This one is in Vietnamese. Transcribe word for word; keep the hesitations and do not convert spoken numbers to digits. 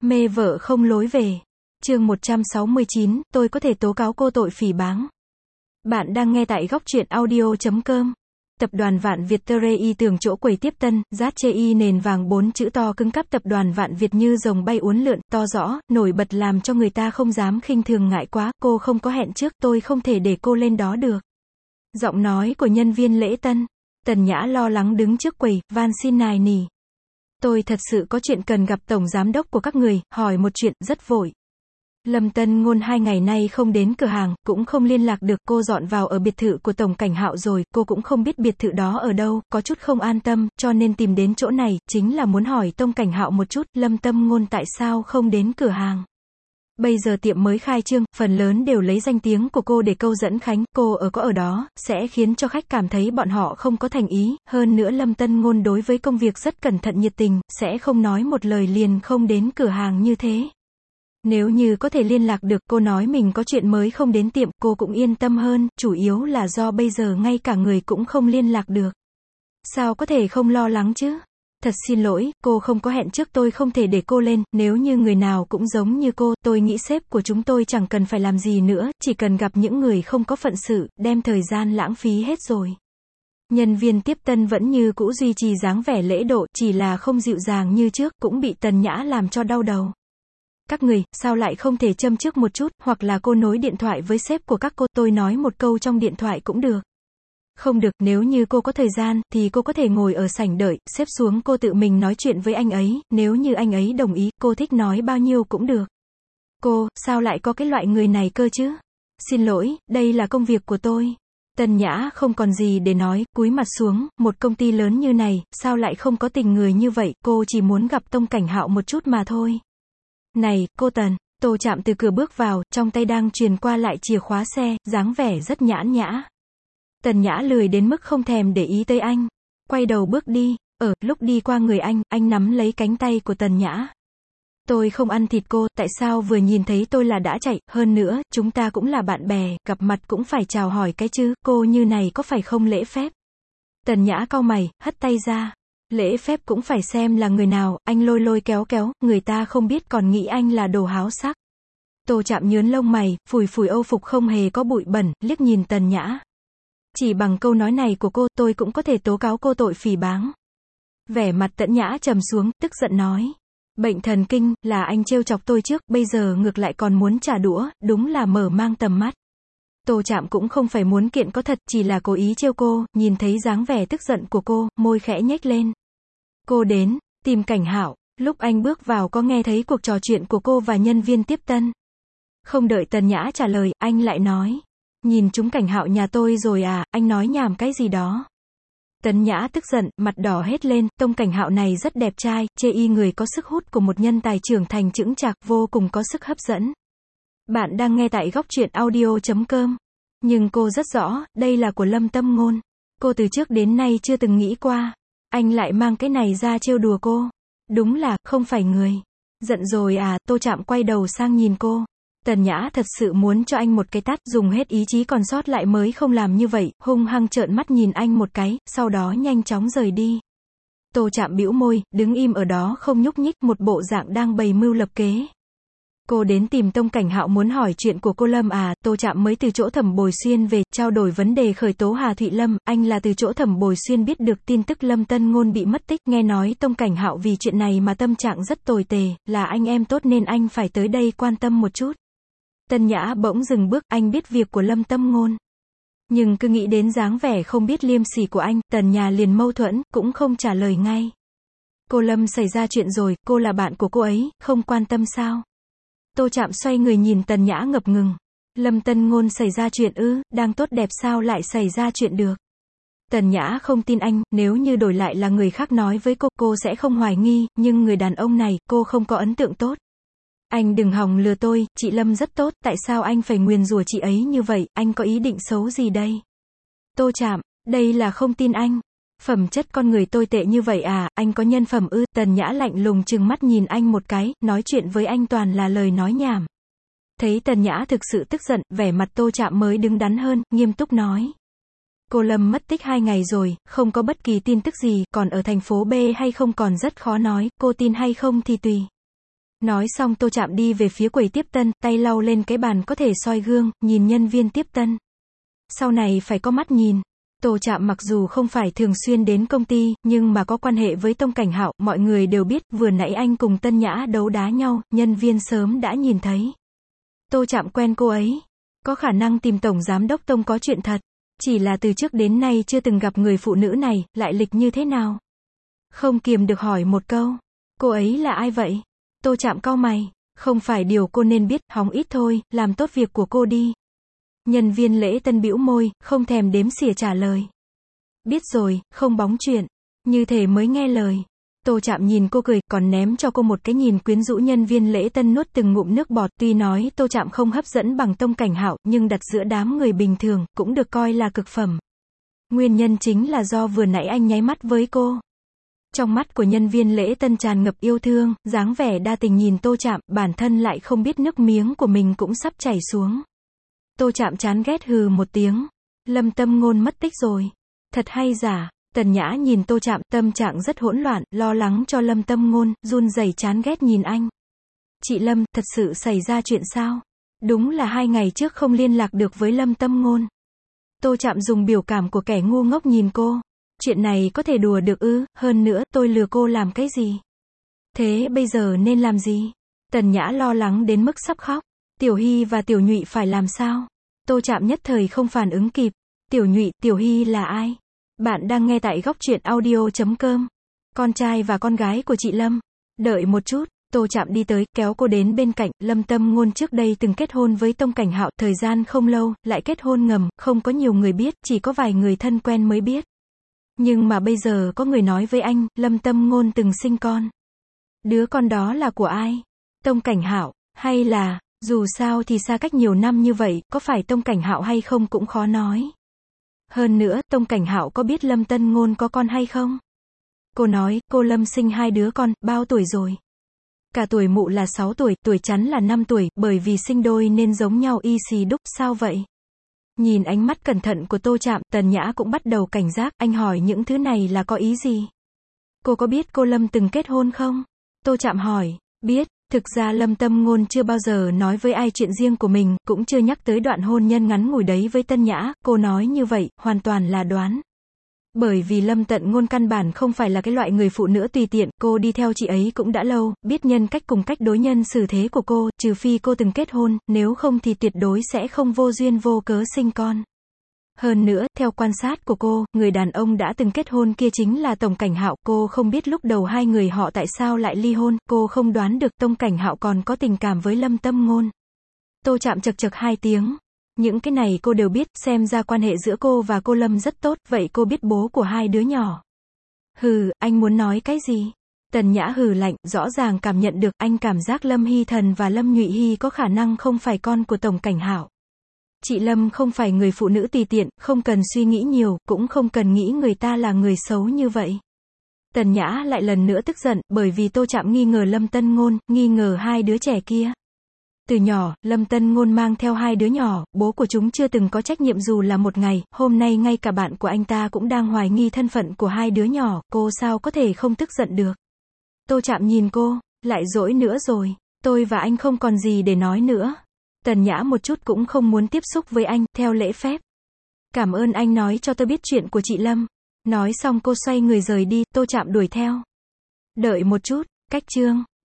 Mê vợ không lối về. Chương một trăm sáu mươi chín, tôi có thể tố cáo cô tội phỉ báng. Bạn đang nghe tại góc truyện audio chấm com. Tập đoàn Vạn Việt Tơ Rê Y tường chỗ quầy tiếp tân, rát chê y nền vàng bốn chữ to cứng cáp. Tập đoàn Vạn Việt như rồng bay uốn lượn, to rõ, nổi bật làm cho người ta không dám khinh thường. Ngại quá, cô không có hẹn trước, tôi không thể để cô lên đó được. Giọng nói của nhân viên lễ tân. Tần Nhã lo lắng đứng trước quầy, van xin nài nỉ. Tôi thật sự có chuyện cần gặp tổng giám đốc của các người, hỏi một chuyện, rất vội. Lâm Tân Ngôn hai ngày nay không đến cửa hàng, cũng không liên lạc được. Cô dọn vào ở biệt thự của Tổng Cảnh Hạo rồi, cô cũng không biết biệt thự đó ở đâu, có chút không an tâm, cho nên tìm đến chỗ này, chính là muốn hỏi Tổng Cảnh Hạo một chút, Lâm Tân Ngôn tại sao không đến cửa hàng. Bây giờ tiệm mới khai trương, phần lớn đều lấy danh tiếng của cô để câu dẫn khách, cô ở có ở đó, sẽ khiến cho khách cảm thấy bọn họ không có thành ý, hơn nữa Lâm Tân Ngôn đối với công việc rất cẩn thận nhiệt tình, sẽ không nói một lời liền không đến cửa hàng như thế. Nếu như có thể liên lạc được, cô nói mình có chuyện mới không đến tiệm, cô cũng yên tâm hơn, chủ yếu là do bây giờ ngay cả người cũng không liên lạc được. Sao có thể không lo lắng chứ? Thật xin lỗi, cô không có hẹn trước, tôi không thể để cô lên, nếu như người nào cũng giống như cô, tôi nghĩ sếp của chúng tôi chẳng cần phải làm gì nữa, chỉ cần gặp những người không có phận sự, đem thời gian lãng phí hết rồi. Nhân viên tiếp tân vẫn như cũ duy trì dáng vẻ lễ độ, chỉ là không dịu dàng như trước, cũng bị Tần Nhã làm cho đau đầu. Các người, sao lại không thể châm trước một chút, hoặc là cô nối điện thoại với sếp của các cô, tôi nói một câu trong điện thoại cũng được. Không được, nếu như cô có thời gian, thì cô có thể ngồi ở sảnh đợi, xếp xuống cô tự mình nói chuyện với anh ấy, nếu như anh ấy đồng ý, cô thích nói bao nhiêu cũng được. Cô, sao lại có cái loại người này cơ chứ? Xin lỗi, đây là công việc của tôi. Tần Nhã không còn gì để nói, cúi mặt xuống, một công ty lớn như này, sao lại không có tình người như vậy, cô chỉ muốn gặp Tổng Cảnh Hạo một chút mà thôi. Này, cô Tần, Tô Trạm từ cửa bước vào, trong tay đang truyền qua lại chìa khóa xe, dáng vẻ rất nhãn nhã. Tần Nhã lười đến mức không thèm để ý tới anh. Quay đầu bước đi, ở, lúc đi qua người anh, anh nắm lấy cánh tay của Tần Nhã. Tôi không ăn thịt cô, tại sao vừa nhìn thấy tôi là đã chạy, hơn nữa, chúng ta cũng là bạn bè, gặp mặt cũng phải chào hỏi cái chứ, cô như này có phải không lễ phép? Tần Nhã cau mày, hất tay ra. Lễ phép cũng phải xem là người nào, anh lôi lôi kéo kéo, người ta không biết còn nghĩ anh là đồ háo sắc. Tô Trạm nhướn lông mày, phủi phủi âu phục không hề có bụi bẩn, liếc nhìn Tần Nhã. Chỉ bằng câu nói này của cô, tôi cũng có thể tố cáo cô tội phỉ báng. Vẻ mặt Tần Nhã trầm xuống, tức giận nói. Bệnh thần kinh, là anh trêu chọc tôi trước, bây giờ ngược lại còn muốn trả đũa, đúng là mở mang tầm mắt. Tô Trạm cũng không phải muốn kiện có thật, chỉ là cố ý trêu cô, nhìn thấy dáng vẻ tức giận của cô, môi khẽ nhếch lên. Cô đến, tìm Cảnh Hạo, lúc anh bước vào có nghe thấy cuộc trò chuyện của cô và nhân viên tiếp tân. Không đợi Tần Nhã trả lời, anh lại nói. Nhìn chúng Cảnh Hạo nhà tôi rồi à, anh nói nhảm cái gì đó. Tần Nhã tức giận, mặt đỏ hết lên, Tổng Cảnh Hạo này rất đẹp trai, chê y người có sức hút của một nhân tài trưởng thành chững chạc, vô cùng có sức hấp dẫn. Bạn đang nghe tại góc truyện audio chấm com. Nhưng cô rất rõ, đây là của Lâm Tân Ngôn. Cô từ trước đến nay chưa từng nghĩ qua. Anh lại mang cái này ra trêu đùa cô. Đúng là, không phải người. Giận rồi à, Tô Trạm quay đầu sang nhìn cô. Tần Nhã thật sự muốn cho anh một cái tát, dùng hết ý chí còn sót lại mới không làm như vậy, hung hăng trợn mắt nhìn anh một cái, sau đó nhanh chóng rời đi. Tô Trạm bĩu môi, đứng im ở đó không nhúc nhích, một bộ dạng đang bày mưu lập kế. Cô đến tìm Tổng Cảnh Hạo muốn hỏi chuyện của cô Lâm à? Tô Trạm mới từ chỗ Thẩm Bồi Xuyên về, trao đổi vấn đề khởi tố Hà Thụy Lâm, anh là từ chỗ Thẩm Bồi Xuyên biết được tin tức Lâm Tân Ngôn bị mất tích, nghe nói Tổng Cảnh Hạo vì chuyện này mà tâm trạng rất tồi tệ, là anh em tốt nên anh phải tới đây quan tâm một chút. Tần Nhã bỗng dừng bước, anh biết việc của Lâm Tân Ngôn. Nhưng cứ nghĩ đến dáng vẻ không biết liêm sỉ của anh, Tần Nhà liền mâu thuẫn, cũng không trả lời ngay. Cô Lâm xảy ra chuyện rồi, cô là bạn của cô ấy, không quan tâm sao? Tô Trạm xoay người nhìn Tần Nhã ngập ngừng. Lâm Tân Ngôn xảy ra chuyện ư, đang tốt đẹp sao lại xảy ra chuyện được? Tần Nhã không tin anh, nếu như đổi lại là người khác nói với cô, cô sẽ không hoài nghi, nhưng người đàn ông này, cô không có ấn tượng tốt. Anh đừng hòng lừa tôi, chị Lâm rất tốt, tại sao anh phải nguyền rủa chị ấy như vậy, anh có ý định xấu gì đây? Tô Trạm, đây là không tin anh. Phẩm chất con người tồi tệ như vậy à, anh có nhân phẩm ư? Tần Nhã lạnh lùng trừng mắt nhìn anh một cái, nói chuyện với anh toàn là lời nói nhảm. Thấy Tần Nhã thực sự tức giận, vẻ mặt Tô Trạm mới đứng đắn hơn, nghiêm túc nói. Cô Lâm mất tích hai ngày rồi, không có bất kỳ tin tức gì, còn ở thành phố B hay không còn rất khó nói, cô tin hay không thì tùy. Nói xong Tô Trạm đi về phía quầy tiếp tân, tay lau lên cái bàn có thể soi gương, nhìn nhân viên tiếp tân. Sau này phải có mắt nhìn. Tô Trạm mặc dù không phải thường xuyên đến công ty, nhưng mà có quan hệ với Tông Cảnh Hạo, mọi người đều biết, vừa nãy anh cùng Tân Nhã đấu đá nhau, nhân viên sớm đã nhìn thấy. Tô Trạm quen cô ấy. Có khả năng tìm Tổng Giám đốc Tông có chuyện thật. Chỉ là từ trước đến nay chưa từng gặp người phụ nữ này, lại lịch như thế nào? Không kiềm được hỏi một câu. Cô ấy là ai vậy? Tô Trạm cau mày. Không phải điều cô nên biết, hóng ít thôi, làm tốt việc của cô đi. Nhân viên lễ tân bĩu môi, không thèm đếm xỉa trả lời. Biết rồi, không bóng chuyện. Như thể mới nghe lời. Tô Trạm nhìn cô cười, còn ném cho cô một cái nhìn quyến rũ. Nhân viên lễ tân nuốt từng ngụm nước bọt, tuy nói Tô Trạm không hấp dẫn bằng Tông Cảnh Hạo, nhưng đặt giữa đám người bình thường, cũng được coi là cực phẩm. Nguyên nhân chính là do vừa nãy anh nháy mắt với cô. Trong mắt của nhân viên lễ tân tràn ngập yêu thương, dáng vẻ đa tình nhìn Tô Trạm, bản thân lại không biết nước miếng của mình cũng sắp chảy xuống. Tô Trạm chán ghét hừ một tiếng. Lâm Tâm Ngôn mất tích rồi. Thật hay giả? Tần Nhã nhìn Tô Trạm, tâm trạng rất hỗn loạn, lo lắng cho Lâm Tâm Ngôn, run rẩy chán ghét nhìn anh. Chị Lâm, thật sự xảy ra chuyện sao? Đúng là hai ngày trước không liên lạc được với Lâm Tâm Ngôn. Tô Trạm dùng biểu cảm của kẻ ngu ngốc nhìn cô. Chuyện này có thể đùa được ư, hơn nữa, tôi lừa cô làm cái gì? Thế bây giờ nên làm gì? Tần Nhã lo lắng đến mức sắp khóc. Tiểu Hy và Tiểu Nhụy phải làm sao? Tô Trạm nhất thời không phản ứng kịp. Tiểu Nhụy, Tiểu Hy là ai? Bạn đang nghe tại góc truyện audio chấm com. Con trai và con gái của chị Lâm. Đợi một chút, Tô Trạm đi tới, kéo cô đến bên cạnh. Lâm Tâm Ngôn trước đây từng kết hôn với Tông Cảnh Hạo, thời gian không lâu, lại kết hôn ngầm, không có nhiều người biết, chỉ có vài người thân quen mới biết. Nhưng mà bây giờ có người nói với anh, Lâm Tâm Ngôn từng sinh con. Đứa con đó là của ai? Tông Cảnh Hạo, hay là, dù sao thì xa cách nhiều năm như vậy, có phải Tông Cảnh Hạo hay không cũng khó nói. Hơn nữa, Tông Cảnh Hạo có biết Lâm Tân Ngôn có con hay không? Cô nói, cô Lâm sinh hai đứa con, bao tuổi rồi? Cả tuổi mụ là sáu tuổi, tuổi chắn là năm tuổi, bởi vì sinh đôi nên giống nhau y xì đúc, sao vậy? Nhìn ánh mắt cẩn thận của Tô Trạm, Tần Nhã cũng bắt đầu cảnh giác, anh hỏi những thứ này là có ý gì? Cô có biết cô Lâm từng kết hôn không? Tô Trạm hỏi, biết. Thực ra Lâm Tâm Ngôn chưa bao giờ nói với ai chuyện riêng của mình, cũng chưa nhắc tới đoạn hôn nhân ngắn ngủi đấy với Tân Nhã, cô nói như vậy, hoàn toàn là đoán. Bởi vì Lâm Tận Ngôn căn bản không phải là cái loại người phụ nữ tùy tiện, cô đi theo chị ấy cũng đã lâu, biết nhân cách cùng cách đối nhân xử thế của cô, trừ phi cô từng kết hôn, nếu không thì tuyệt đối sẽ không vô duyên vô cớ sinh con. Hơn nữa, theo quan sát của cô, người đàn ông đã từng kết hôn kia chính là Tông Cảnh Hạo, cô không biết lúc đầu hai người họ tại sao lại ly hôn, cô không đoán được Tông Cảnh Hạo còn có tình cảm với Lâm Tâm Ngôn. Tô Trạm chật chật hai tiếng. Những cái này cô đều biết, xem ra quan hệ giữa cô và cô Lâm rất tốt, vậy cô biết bố của hai đứa nhỏ. Hừ, anh muốn nói cái gì? Tần Nhã hừ lạnh, rõ ràng cảm nhận được, anh cảm giác Lâm Hy Thần và Lâm Nhụy Hy có khả năng không phải con của Tông Cảnh Hạo. Chị Lâm không phải người phụ nữ tùy tiện, không cần suy nghĩ nhiều, cũng không cần nghĩ người ta là người xấu như vậy. Tần Nhã lại lần nữa tức giận, bởi vì Tô Trạm nghi ngờ Lâm Tân Ngôn, nghi ngờ hai đứa trẻ kia. Từ nhỏ, Lâm Tân Ngôn mang theo hai đứa nhỏ, bố của chúng chưa từng có trách nhiệm dù là một ngày, hôm nay ngay cả bạn của anh ta cũng đang hoài nghi thân phận của hai đứa nhỏ, cô sao có thể không tức giận được. Tô Trạm nhìn cô, lại dỗi nữa rồi, tôi và anh không còn gì để nói nữa. Tần Nhã một chút cũng không muốn tiếp xúc với anh, theo lễ phép. Cảm ơn anh nói cho tôi biết chuyện của chị Lâm. Nói xong cô xoay người rời đi, Tô Trạm đuổi theo. Đợi một chút, cách chương.